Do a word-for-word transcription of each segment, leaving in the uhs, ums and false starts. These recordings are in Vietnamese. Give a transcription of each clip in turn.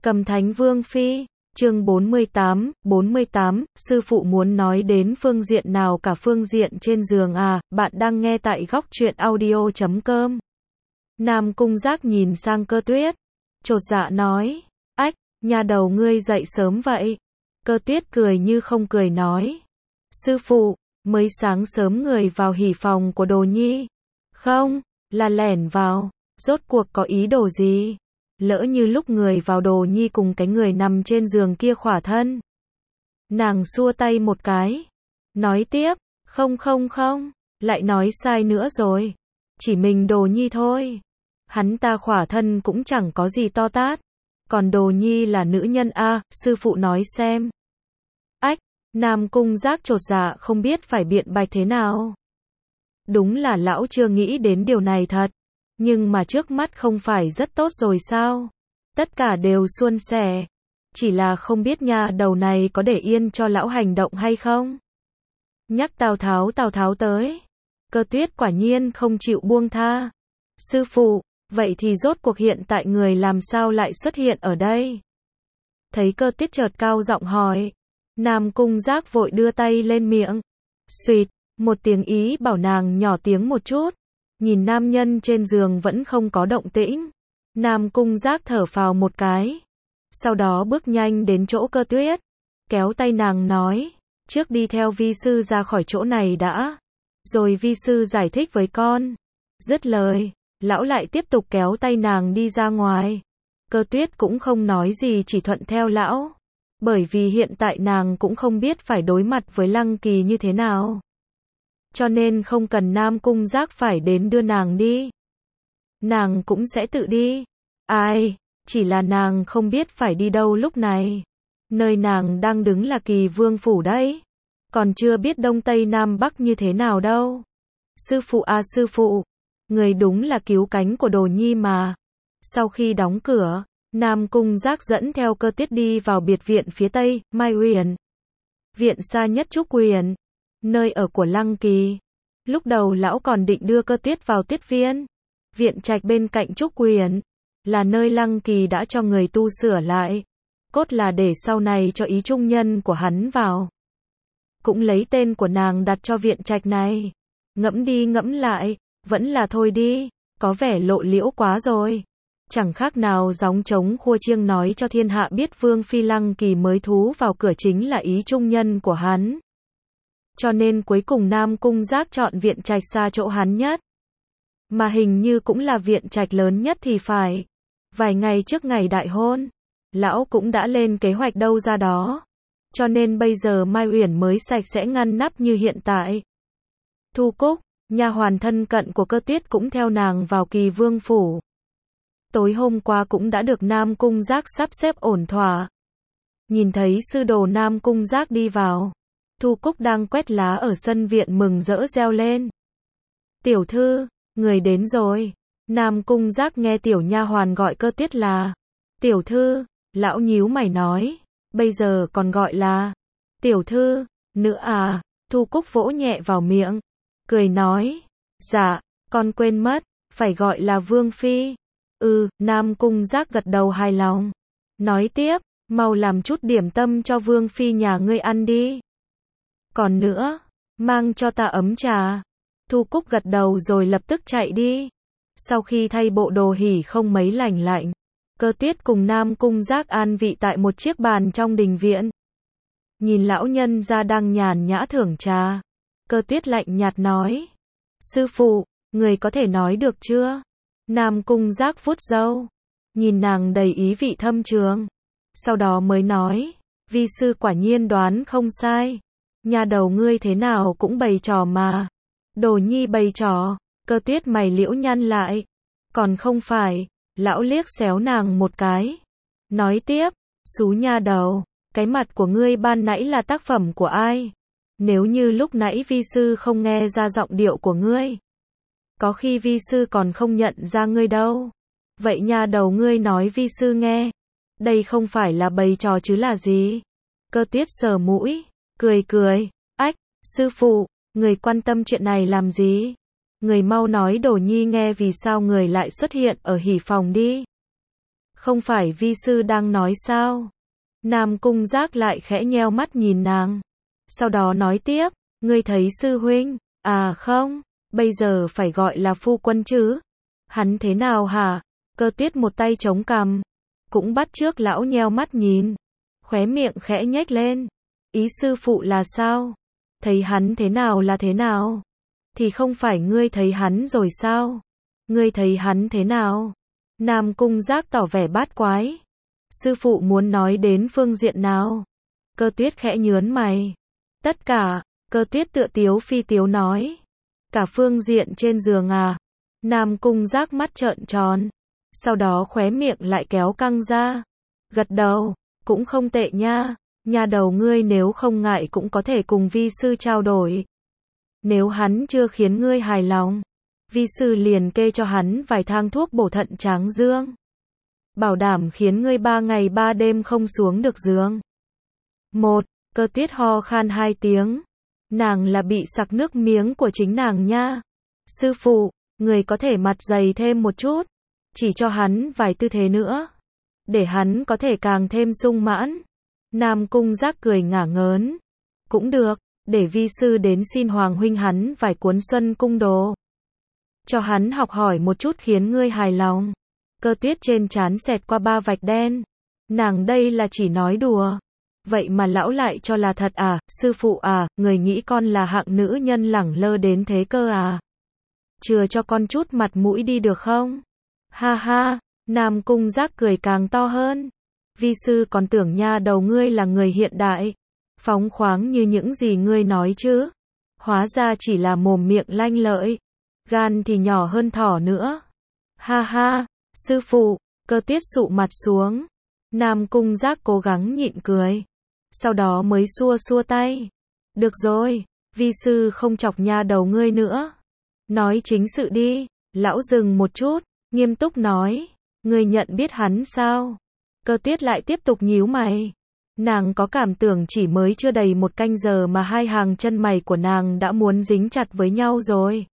Cầm Thánh Vương Phi, chương bốn mươi tám, bốn mươi tám, sư phụ muốn nói đến phương diện nào cả phương diện trên giường à, bạn đang nghe tại góc truyện audio chấm com. Nam Cung Giác nhìn sang Cơ Tuyết, chột dạ nói, ách, nhà đầu ngươi dậy sớm vậy. Cơ Tuyết cười như không cười nói, sư phụ, mới sáng sớm người vào hỉ phòng của Đồ Nhi. Không, là lẻn vào, rốt cuộc có ý đồ gì? Lỡ như lúc người vào Đồ Nhi cùng cái người nằm trên giường kia khỏa thân. Nàng xua tay một cái, nói tiếp, không không không, lại nói sai nữa rồi. Chỉ mình Đồ Nhi thôi. Hắn ta khỏa thân cũng chẳng có gì to tát. Còn Đồ Nhi là nữ nhân a, sư phụ nói xem. Ách, Nam Cung Giác chột dạ không biết phải biện bạch thế nào. Đúng là lão chưa nghĩ đến điều này thật. Nhưng mà trước mắt không phải rất tốt rồi sao? Tất cả đều suôn sẻ. Chỉ là không biết nha đầu này có để yên cho lão hành động hay không? Nhắc Tào Tháo Tào Tháo tới. Cơ Tuyết quả nhiên không chịu buông tha. Sư phụ, vậy thì rốt cuộc hiện tại người làm sao lại xuất hiện ở đây? Thấy Cơ Tuyết chợt cao giọng hỏi. Nam Cung Giác vội đưa tay lên miệng. Xuyệt, một tiếng ý bảo nàng nhỏ tiếng một chút. Nhìn nam nhân trên giường vẫn không có động tĩnh. Nam Cung Giác thở phào một cái. Sau đó bước nhanh đến chỗ Cơ Tuyết. Kéo tay nàng nói. Trước đi theo vi sư ra khỏi chỗ này đã. Rồi vi sư giải thích với con. Dứt lời, lão lại tiếp tục kéo tay nàng đi ra ngoài. Cơ Tuyết cũng không nói gì chỉ thuận theo lão. Bởi vì hiện tại nàng cũng không biết phải đối mặt với Lăng Kỳ như thế nào. Cho nên không cần Nam Cung Giác phải đến đưa nàng đi. Nàng cũng sẽ tự đi. Ai, chỉ là nàng không biết phải đi đâu lúc này. Nơi nàng đang đứng là Kỳ Vương phủ đấy. Còn chưa biết Đông Tây Nam Bắc như thế nào đâu. Sư phụ à sư phụ, người đúng là cứu cánh của Đồ Nhi mà. Sau khi đóng cửa, Nam Cung Giác dẫn theo Cơ Tuyết đi vào biệt viện phía Tây, Mai Uyển. Viện xa nhất Trúc Uyển. Nơi ở của Lăng Kỳ. Lúc đầu lão còn định đưa Cơ Tuyết vào Tuyết Viên. Viện trạch bên cạnh Trúc Uyển. Là nơi Lăng Kỳ đã cho người tu sửa lại. Cốt là để sau này cho ý trung nhân của hắn vào. Cũng lấy tên của nàng đặt cho viện trạch này. Ngẫm đi ngẫm lại, vẫn là thôi đi. Có vẻ lộ liễu quá rồi. Chẳng khác nào gióng trống khua chiêng nói cho thiên hạ biết Vương Phi Lăng Kỳ mới thú vào cửa chính là ý trung nhân của hắn. Cho nên cuối cùng Nam Cung Giác chọn viện trạch xa chỗ hắn nhất. Mà hình như cũng là viện trạch lớn nhất thì phải. Vài ngày trước ngày đại hôn, lão cũng đã lên kế hoạch đâu ra đó. Cho nên bây giờ Mai Uyển mới sạch sẽ ngăn nắp như hiện tại. Thu Cúc, nha hoàn thân cận của Cơ Tuyết cũng theo nàng vào Kỳ Vương phủ. Tối hôm qua cũng đã được Nam Cung Giác sắp xếp ổn thỏa. Nhìn thấy sư đồ Nam Cung Giác đi vào. Thu Cúc đang quét lá ở sân viện mừng rỡ reo lên. Tiểu thư, người đến rồi. Nam Cung Giác nghe tiểu nha hoàn gọi Cơ Tuyết là tiểu thư, lão nhíu mày nói, bây giờ còn gọi là tiểu thư, nữa à? Thu Cúc vỗ nhẹ vào miệng, cười nói, dạ, con quên mất, phải gọi là Vương Phi. Ừ, Nam Cung Giác gật đầu hài lòng. Nói tiếp, mau làm chút điểm tâm cho Vương Phi nhà ngươi ăn đi. Còn nữa, mang cho ta ấm trà. Thu Cúc gật đầu rồi lập tức chạy đi. Sau khi thay bộ đồ hỉ không mấy lành lạnh, Cơ Tuyết cùng Nam Cung Giác an vị tại một chiếc bàn trong đình viện. Nhìn lão nhân ra đang nhàn nhã thưởng trà. Cơ Tuyết lạnh nhạt nói. Sư phụ, người có thể nói được chưa? Nam Cung Giác vuốt râu. Nhìn nàng đầy ý vị thâm trường. Sau đó mới nói. Vi sư quả nhiên đoán không sai. Nhà đầu ngươi thế nào cũng bày trò mà. Đồ Nhi bày trò. Cơ Tuyết mày liễu nhăn lại. Còn không phải. Lão liếc xéo nàng một cái. Nói tiếp. Xú nha đầu. Cái mặt của ngươi ban nãy là tác phẩm của ai? Nếu như lúc nãy vi sư không nghe ra giọng điệu của ngươi. Có khi vi sư còn không nhận ra ngươi đâu. Vậy nha đầu ngươi nói vi sư nghe. Đây không phải là bày trò chứ là gì? Cơ Tuyết sờ mũi. Cười cười. Ách, sư phụ, người quan tâm chuyện này làm gì? Người mau nói Đồ Nhi nghe vì sao người lại xuất hiện ở hỉ phòng đi. Không phải vi sư đang nói sao? Nam Cung Giác lại khẽ nheo mắt nhìn nàng. Sau đó nói tiếp, ngươi thấy sư huynh, à không, bây giờ phải gọi là phu quân chứ. Hắn thế nào hả? Cơ Tuyết một tay chống cằm, cũng bắt chước lão nheo mắt nhìn, khóe miệng khẽ nhếch lên. Ý sư phụ là sao? Thấy hắn thế nào là thế nào? Thì không phải ngươi thấy hắn rồi sao? Ngươi thấy hắn thế nào? Nam Cung Giác tỏ vẻ bát quái. Sư phụ muốn nói đến phương diện nào? Cơ Tuyết khẽ nhớn mày. Tất cả, Cơ Tuyết tựa tiếu phi tiếu nói. Cả phương diện trên giường à? Nam Cung Giác mắt trợn tròn. Sau đó khóe miệng lại kéo căng ra. Gật đầu, cũng không tệ nha. Nhà đầu ngươi nếu không ngại cũng có thể cùng vi sư trao đổi. Nếu hắn chưa khiến ngươi hài lòng, vi sư liền kê cho hắn vài thang thuốc bổ thận tráng dương. Bảo đảm khiến ngươi ba ngày ba đêm không xuống được giường. Một, Cơ Tuyết ho khan hai tiếng. Nàng là bị sặc nước miếng của chính nàng nha. Sư phụ, người có thể mặt dày thêm một chút. Chỉ cho hắn vài tư thế nữa. Để hắn có thể càng thêm sung mãn. Nam Cung Giác cười ngả ngớn. Cũng được, để vi sư đến xin Hoàng huynh hắn vài cuốn Xuân Cung đồ. Cho hắn học hỏi một chút khiến ngươi hài lòng. Cơ Tuyết trên trán xẹt qua ba vạch đen. Nàng đây là chỉ nói đùa. Vậy mà lão lại cho là thật à, sư phụ à, người nghĩ con là hạng nữ nhân lẳng lơ đến thế cơ à. Chừa cho con chút mặt mũi đi được không? Ha ha, Nam Cung Giác cười càng to hơn. Vi sư còn tưởng nha đầu ngươi là người hiện đại, phóng khoáng như những gì ngươi nói chứ. Hóa ra chỉ là mồm miệng lanh lợi, gan thì nhỏ hơn thỏ nữa. Ha ha, sư phụ, Cơ Tuyết sụ mặt xuống. Nam Cung Giác cố gắng nhịn cười, sau đó mới xua xua tay. Được rồi, vi sư không chọc nha đầu ngươi nữa. Nói chính sự đi. Lão dừng một chút, nghiêm túc nói. Ngươi nhận biết hắn sao? Cơ Tuyết lại tiếp tục nhíu mày. Nàng có cảm tưởng chỉ mới chưa đầy một canh giờ mà hai hàng chân mày của nàng đã muốn dính chặt với nhau rồi.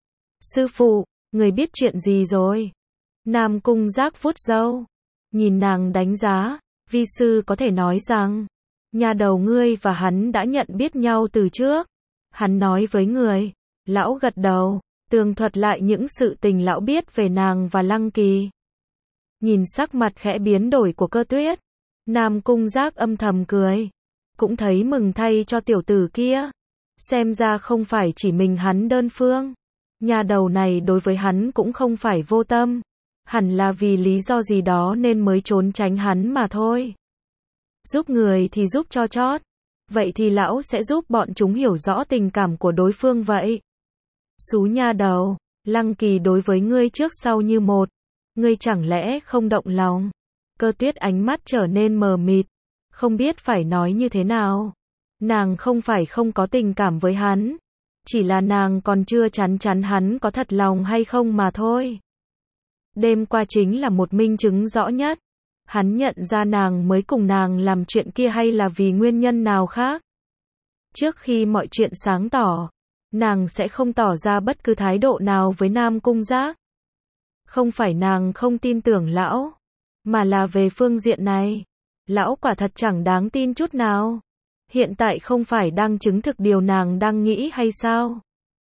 Sư phụ, người biết chuyện gì rồi? Nam Cung Giác vuốt râu, nhìn nàng đánh giá. Vi sư có thể nói rằng, nhà đầu ngươi và hắn đã nhận biết nhau từ trước. Hắn nói với người. Lão gật đầu, tường thuật lại những sự tình lão biết về nàng và Lăng Kỳ. Nhìn sắc mặt khẽ biến đổi của Cơ Tuyết, Nam Cung Giác âm thầm cười. Cũng thấy mừng thay cho tiểu tử kia. Xem ra không phải chỉ mình hắn đơn phương. Nhà đầu này đối với hắn cũng không phải vô tâm. Hẳn là vì lý do gì đó nên mới trốn tránh hắn mà thôi. Giúp người thì giúp cho chót. Vậy thì lão sẽ giúp bọn chúng hiểu rõ tình cảm của đối phương vậy. Xú nha đầu, Lăng Kỳ đối với ngươi trước sau như một. Ngươi chẳng lẽ không động lòng? Cơ Tuyết ánh mắt trở nên mờ mịt, không biết phải nói như thế nào. Nàng không phải không có tình cảm với hắn, chỉ là nàng còn chưa chắn chắn hắn có thật lòng hay không mà thôi. Đêm qua chính là một minh chứng rõ nhất. Hắn nhận ra nàng mới cùng nàng làm chuyện kia hay là vì nguyên nhân nào khác. Trước khi mọi chuyện sáng tỏ, nàng sẽ không tỏ ra bất cứ thái độ nào với Nam Cung Giác. Không phải nàng không tin tưởng lão, mà là về phương diện này. Lão quả thật chẳng đáng tin chút nào. Hiện tại không phải đang chứng thực điều nàng đang nghĩ hay sao?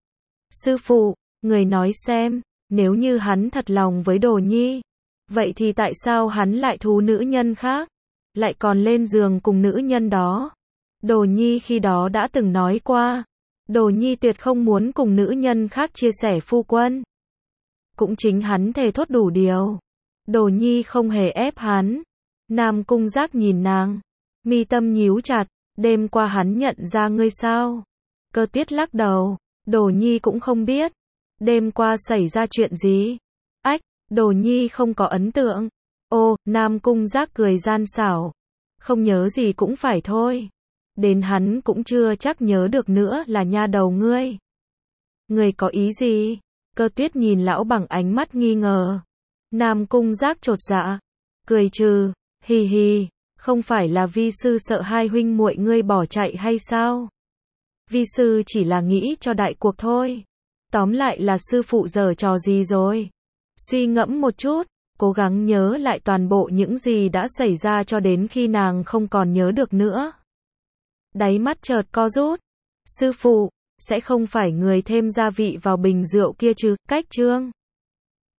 Sư phụ, người nói xem, nếu như hắn thật lòng với Đồ Nhi, vậy thì tại sao hắn lại thú nữ nhân khác, lại còn lên giường cùng nữ nhân đó? Đồ Nhi khi đó đã từng nói qua, Đồ Nhi tuyệt không muốn cùng nữ nhân khác chia sẻ phu quân. Cũng chính hắn thề thốt đủ điều. Đồ Nhi không hề ép hắn. Nam Cung Giác nhìn nàng, mi tâm nhíu chặt. Đêm qua hắn nhận ra ngươi sao? Cơ Tuyết lắc đầu. Đồ Nhi cũng không biết. Đêm qua xảy ra chuyện gì? Ách, Đồ Nhi không có ấn tượng. Ô, Nam Cung Giác cười gian xảo. Không nhớ gì cũng phải thôi. Đến hắn cũng chưa chắc nhớ được nữa là nha đầu ngươi. Ngươi có ý gì? Cơ Tuyết nhìn lão bằng ánh mắt nghi ngờ. Nam Cung Giác chột dạ, cười trừ, hì hì, không phải là vi sư sợ hai huynh muội ngươi bỏ chạy hay sao? Vi sư chỉ là nghĩ cho đại cuộc thôi. Tóm lại là sư phụ giở trò gì rồi? Suy ngẫm một chút, cố gắng nhớ lại toàn bộ những gì đã xảy ra cho đến khi nàng không còn nhớ được nữa. Đáy mắt chợt co rút. Sư phụ, sẽ không phải người thêm gia vị vào bình rượu kia chứ, cách Trương